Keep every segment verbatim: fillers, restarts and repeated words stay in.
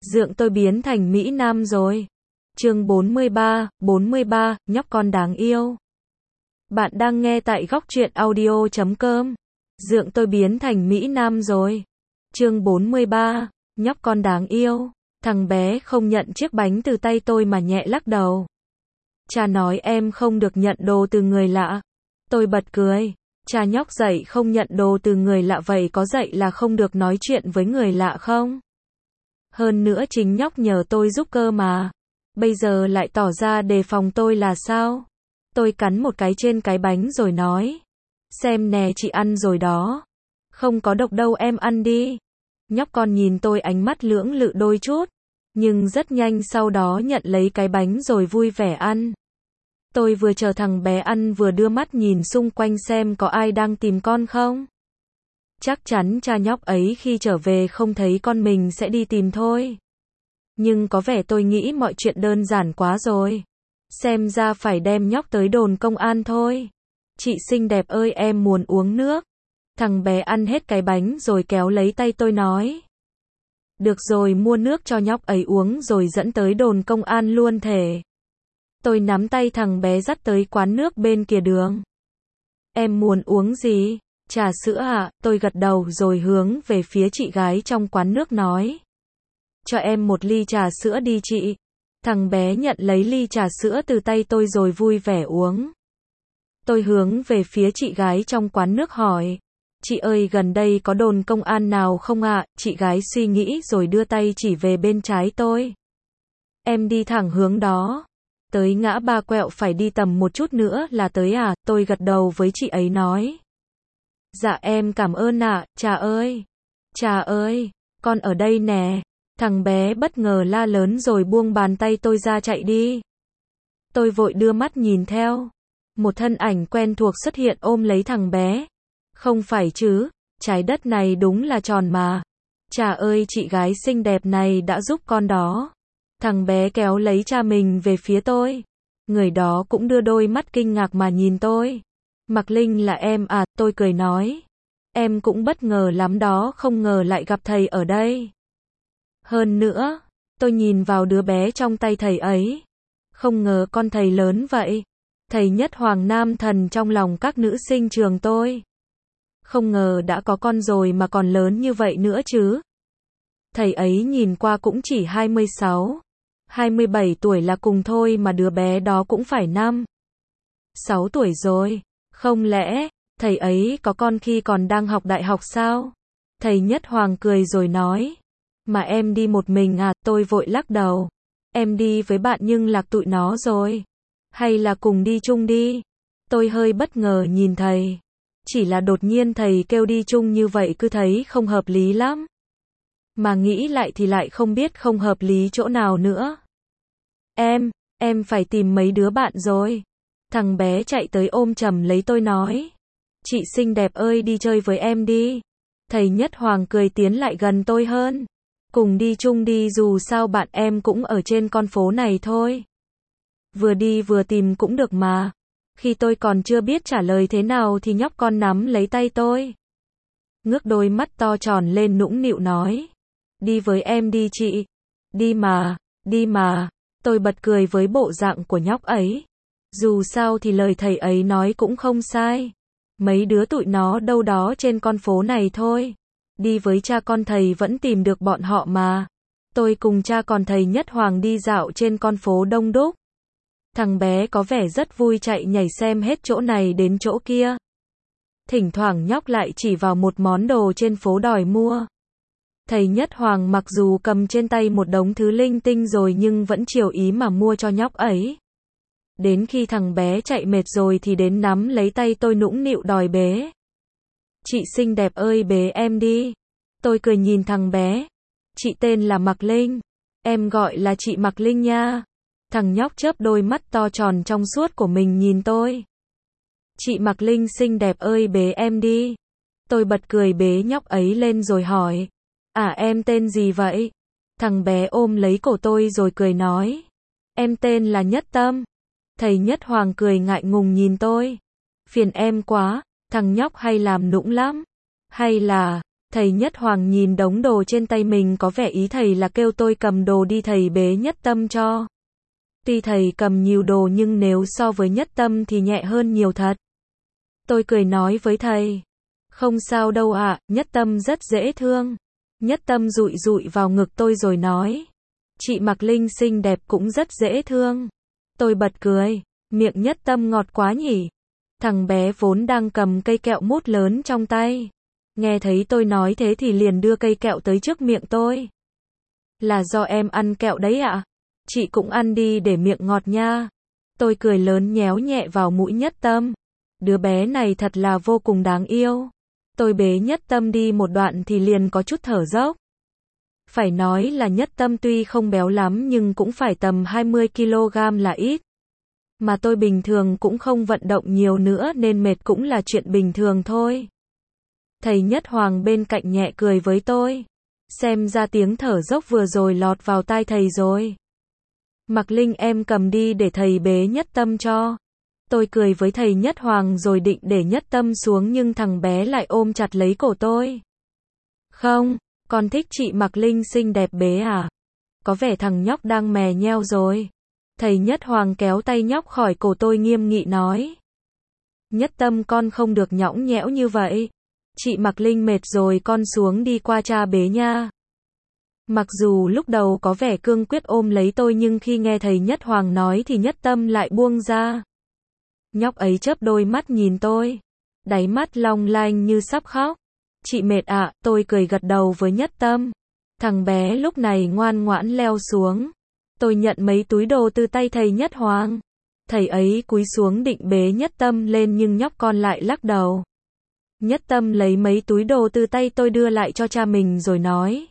Dượng tôi biến thành Mỹ Nam rồi. Chương bốn mươi ba, bốn mươi ba, nhóc con đáng yêu. Bạn đang nghe tại góc truyện audio chấm com. Dượng tôi biến thành Mỹ Nam rồi. Chương bốn mươi ba, nhóc con đáng yêu. Thằng bé không nhận chiếc bánh từ tay tôi mà nhẹ lắc đầu. Cha nói em không được nhận đồ từ người lạ. Tôi bật cười. Cha nhóc dạy không nhận đồ từ người lạ, vậy có dạy là không được nói chuyện với người lạ không? Hơn nữa chính nhóc nhờ tôi giúp cơ mà. Bây giờ lại tỏ ra đề phòng tôi là sao? Tôi cắn một cái trên cái bánh rồi nói. Xem nè, chị ăn rồi đó. Không có độc đâu, em ăn đi. Nhóc con nhìn tôi ánh mắt lưỡng lự đôi chút. Nhưng rất nhanh sau đó nhận lấy cái bánh rồi vui vẻ ăn. Tôi vừa chờ thằng bé ăn vừa đưa mắt nhìn xung quanh xem có ai đang tìm con không. Chắc chắn cha nhóc ấy khi trở về không thấy con mình sẽ đi tìm thôi. Nhưng có vẻ tôi nghĩ mọi chuyện đơn giản quá rồi. Xem ra phải đem nhóc tới đồn công an thôi. Chị xinh đẹp ơi, em muốn uống nước. Thằng bé ăn hết cái bánh rồi kéo lấy tay tôi nói. Được rồi, mua nước cho nhóc ấy uống rồi dẫn tới đồn công an luôn thể. Tôi nắm tay thằng bé dắt tới quán nước bên kia đường. Em muốn uống gì? Trà sữa à? Tôi gật đầu rồi hướng về phía chị gái trong quán nước nói. Cho em một ly trà sữa đi chị. Thằng bé nhận lấy ly trà sữa từ tay tôi rồi vui vẻ uống. Tôi hướng về phía chị gái trong quán nước hỏi. Chị ơi, gần đây có đồn công an nào không ạ? À? Chị gái suy nghĩ rồi đưa tay chỉ về bên trái tôi. Em đi thẳng hướng đó. Tới ngã ba quẹo phải đi tầm một chút nữa là tới à? Tôi gật đầu với chị ấy nói. Dạ em cảm ơn ạ, à. Trà ơi. Trà ơi, con ở đây nè. Thằng bé bất ngờ la lớn rồi buông bàn tay tôi ra chạy đi. Tôi vội đưa mắt nhìn theo. Một thân ảnh quen thuộc xuất hiện ôm lấy thằng bé. Không phải chứ, trái đất này đúng là tròn mà. Trà ơi, chị gái xinh đẹp này đã giúp con đó. Thằng bé kéo lấy cha mình về phía tôi. Người đó cũng đưa đôi mắt kinh ngạc mà nhìn tôi. Mạc Linh là em à? Tôi cười nói. Em cũng bất ngờ lắm đó, không ngờ lại gặp thầy ở đây. Hơn nữa, tôi nhìn vào đứa bé trong tay thầy ấy. Không ngờ con thầy lớn vậy. Thầy nhất Hoàng Nam Thần trong lòng các nữ sinh trường tôi. Không ngờ đã có con rồi mà còn lớn như vậy nữa chứ. Thầy ấy nhìn qua cũng chỉ hai mươi sáu, hai mươi bảy tuổi là cùng thôi mà đứa bé đó cũng phải năm, sáu tuổi rồi. Không lẽ, thầy ấy có con khi còn đang học đại học sao? Thầy Nhất Hoàng cười rồi nói. Mà em đi một mình à? Tôi vội lắc đầu. Em đi với bạn nhưng lạc tụi nó rồi. Hay là cùng đi chung đi? Tôi hơi bất ngờ nhìn thầy. Chỉ là đột nhiên thầy kêu đi chung như vậy cứ thấy không hợp lý lắm. Mà nghĩ lại thì lại không biết không hợp lý chỗ nào nữa. Em, em phải tìm mấy đứa bạn rồi. Thằng bé chạy tới ôm chầm lấy tôi nói. Chị xinh đẹp ơi, đi chơi với em đi. Thầy Nhất Hoàng cười tiến lại gần tôi hơn. Cùng đi chung đi, dù sao bạn em cũng ở trên con phố này thôi. Vừa đi vừa tìm cũng được mà. Khi tôi còn chưa biết trả lời thế nào thì nhóc con nắm lấy tay tôi. Ngước đôi mắt to tròn lên nũng nịu nói. Đi với em đi chị. Đi mà, đi mà. Tôi bật cười với bộ dạng của nhóc ấy. Dù sao thì lời thầy ấy nói cũng không sai. Mấy đứa tụi nó đâu đó trên con phố này thôi. Đi với cha con thầy vẫn tìm được bọn họ mà. Tôi cùng cha con thầy Nhất Hoàng đi dạo trên con phố đông đúc. Thằng bé có vẻ rất vui chạy nhảy xem hết chỗ này đến chỗ kia. Thỉnh thoảng nhóc lại chỉ vào một món đồ trên phố đòi mua. Thầy Nhất Hoàng mặc dù cầm trên tay một đống thứ linh tinh rồi nhưng vẫn chiều ý mà mua cho nhóc ấy. Đến khi thằng bé chạy mệt rồi thì đến nắm lấy tay tôi nũng nịu đòi bế. Chị xinh đẹp ơi, bế em đi. Tôi cười nhìn thằng bé. Chị tên là Mạc Linh. Em gọi là chị Mạc Linh nha. Thằng nhóc chớp đôi mắt to tròn trong suốt của mình nhìn tôi. Chị Mạc Linh xinh đẹp ơi, bế em đi. Tôi bật cười bế nhóc ấy lên rồi hỏi. À, em tên gì vậy? Thằng bé ôm lấy cổ tôi rồi cười nói. Em tên là Nhất Tâm. Thầy Nhất Hoàng cười ngại ngùng nhìn tôi. Phiền em quá, thằng nhóc hay làm nũng lắm. Hay là, Thầy Nhất Hoàng nhìn đống đồ trên tay mình có vẻ ý thầy là kêu tôi cầm đồ đi thầy bế Nhất Tâm cho. Tuy thầy cầm nhiều đồ nhưng nếu so với Nhất Tâm thì nhẹ hơn nhiều thật. Tôi cười nói với thầy. Không sao đâu ạ, Nhất Tâm rất dễ thương. Nhất Tâm dụi dụi vào ngực tôi rồi nói. Chị Mạc Linh xinh đẹp cũng rất dễ thương. Tôi bật cười. Miệng Nhất Tâm ngọt quá nhỉ. Thằng bé vốn đang cầm cây kẹo mút lớn trong tay. Nghe thấy tôi nói thế thì liền đưa cây kẹo tới trước miệng tôi. Là do em ăn kẹo đấy ạ? Chị cũng ăn đi để miệng ngọt nha. Tôi cười lớn nhéo nhẹ vào mũi Nhất Tâm. Đứa bé này thật là vô cùng đáng yêu. Tôi bế Nhất Tâm đi một đoạn thì liền có chút thở dốc. Phải nói là Nhất Tâm tuy không béo lắm nhưng cũng phải tầm hai mươi ki lô gam là ít. Mà tôi bình thường cũng không vận động nhiều nữa nên mệt cũng là chuyện bình thường thôi. Thầy Nhất Hoàng bên cạnh nhẹ cười với tôi. Xem ra tiếng thở dốc vừa rồi lọt vào tai thầy rồi. Mạc Linh em cầm đi để thầy bế Nhất Tâm cho. Tôi cười với thầy Nhất Hoàng rồi định để Nhất Tâm xuống nhưng thằng bé lại ôm chặt lấy cổ tôi. Không, con thích chị Mạc Linh xinh đẹp bế à? Có vẻ thằng nhóc đang mè nheo rồi. Thầy Nhất Hoàng kéo tay nhóc khỏi cổ tôi nghiêm nghị nói. Nhất Tâm con không được nhõng nhẽo như vậy. Chị Mạc Linh mệt rồi con xuống đi qua cha bế nha. Mặc dù lúc đầu có vẻ cương quyết ôm lấy tôi nhưng khi nghe thầy Nhất Hoàng nói thì Nhất Tâm lại buông ra. Nhóc ấy chớp đôi mắt nhìn tôi. Đáy mắt long lanh như sắp khóc. Chị mệt ạ, à, tôi cười gật đầu với Nhất Tâm. Thằng bé lúc này ngoan ngoãn leo xuống. Tôi nhận mấy túi đồ từ tay thầy Nhất Hoàng. Thầy ấy cúi xuống định bế Nhất Tâm lên nhưng nhóc con lại lắc đầu. Nhất Tâm lấy mấy túi đồ từ tay tôi đưa lại cho cha mình rồi nói.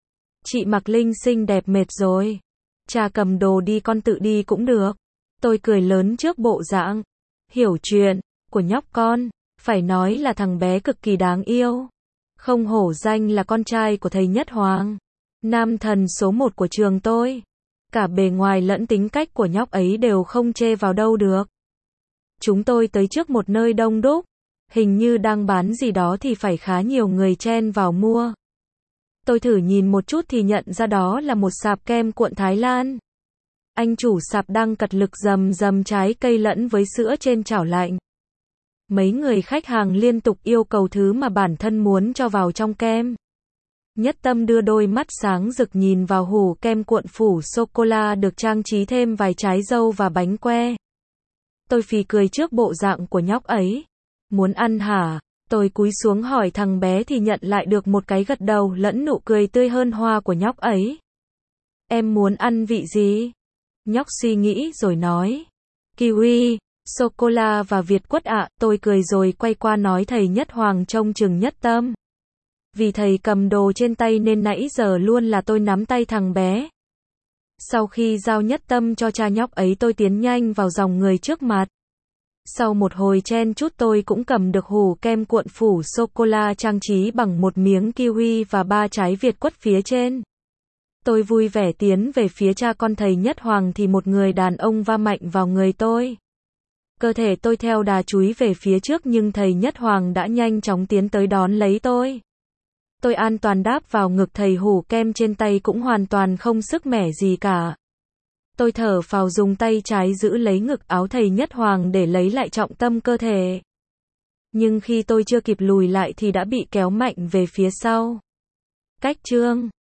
Chị Mạc Linh xinh đẹp mệt rồi. Cha cầm đồ đi con tự đi cũng được. Tôi cười lớn trước bộ dạng hiểu chuyện của nhóc con. Phải nói là thằng bé cực kỳ đáng yêu. Không hổ danh là con trai của thầy Nhất Hoàng. Nam thần số một của trường tôi. Cả bề ngoài lẫn tính cách của nhóc ấy đều không chê vào đâu được. Chúng tôi tới trước một nơi đông đúc. Hình như đang bán gì đó thì phải khá nhiều người chen vào mua. Tôi thử nhìn một chút thì nhận ra đó là một sạp kem cuộn Thái Lan. Anh chủ sạp đang cật lực dầm dầm trái cây lẫn với sữa trên chảo lạnh. Mấy người khách hàng liên tục yêu cầu thứ mà bản thân muốn cho vào trong kem. Nhất Tâm đưa đôi mắt sáng rực nhìn vào hủ kem cuộn phủ sô-cô-la được trang trí thêm vài trái dâu và bánh que. Tôi phì cười trước bộ dạng của nhóc ấy. Muốn ăn hả? Tôi cúi xuống hỏi thằng bé thì nhận lại được một cái gật đầu lẫn nụ cười tươi hơn hoa của nhóc ấy. Em muốn ăn vị gì? Nhóc suy nghĩ rồi nói. Kiwi, sô-cô-la và Việt quất ạ. Tôi cười rồi quay qua nói thầy Nhất Hoàng trông chừng Nhất Tâm. Vì thầy cầm đồ trên tay nên nãy giờ luôn là tôi nắm tay thằng bé. Sau khi giao Nhất Tâm cho cha nhóc ấy tôi tiến nhanh vào dòng người trước mặt. Sau một hồi chen chút tôi cũng cầm được hủ kem cuộn phủ sô-cô-la trang trí bằng một miếng kiwi và ba trái Việt quất phía trên. Tôi vui vẻ tiến về phía cha con thầy Nhất Hoàng thì một người đàn ông va mạnh vào người tôi. Cơ thể tôi theo đà chúi về phía trước nhưng thầy Nhất Hoàng đã nhanh chóng tiến tới đón lấy tôi. Tôi an toàn đáp vào ngực thầy hủ kem trên tay cũng hoàn toàn không sức mẻ gì cả. Tôi thở phào dùng tay trái giữ lấy ngực áo thầy Nhất Hoàng để lấy lại trọng tâm cơ thể. Nhưng khi tôi chưa kịp lùi lại thì đã bị kéo mạnh về phía sau. Cách chương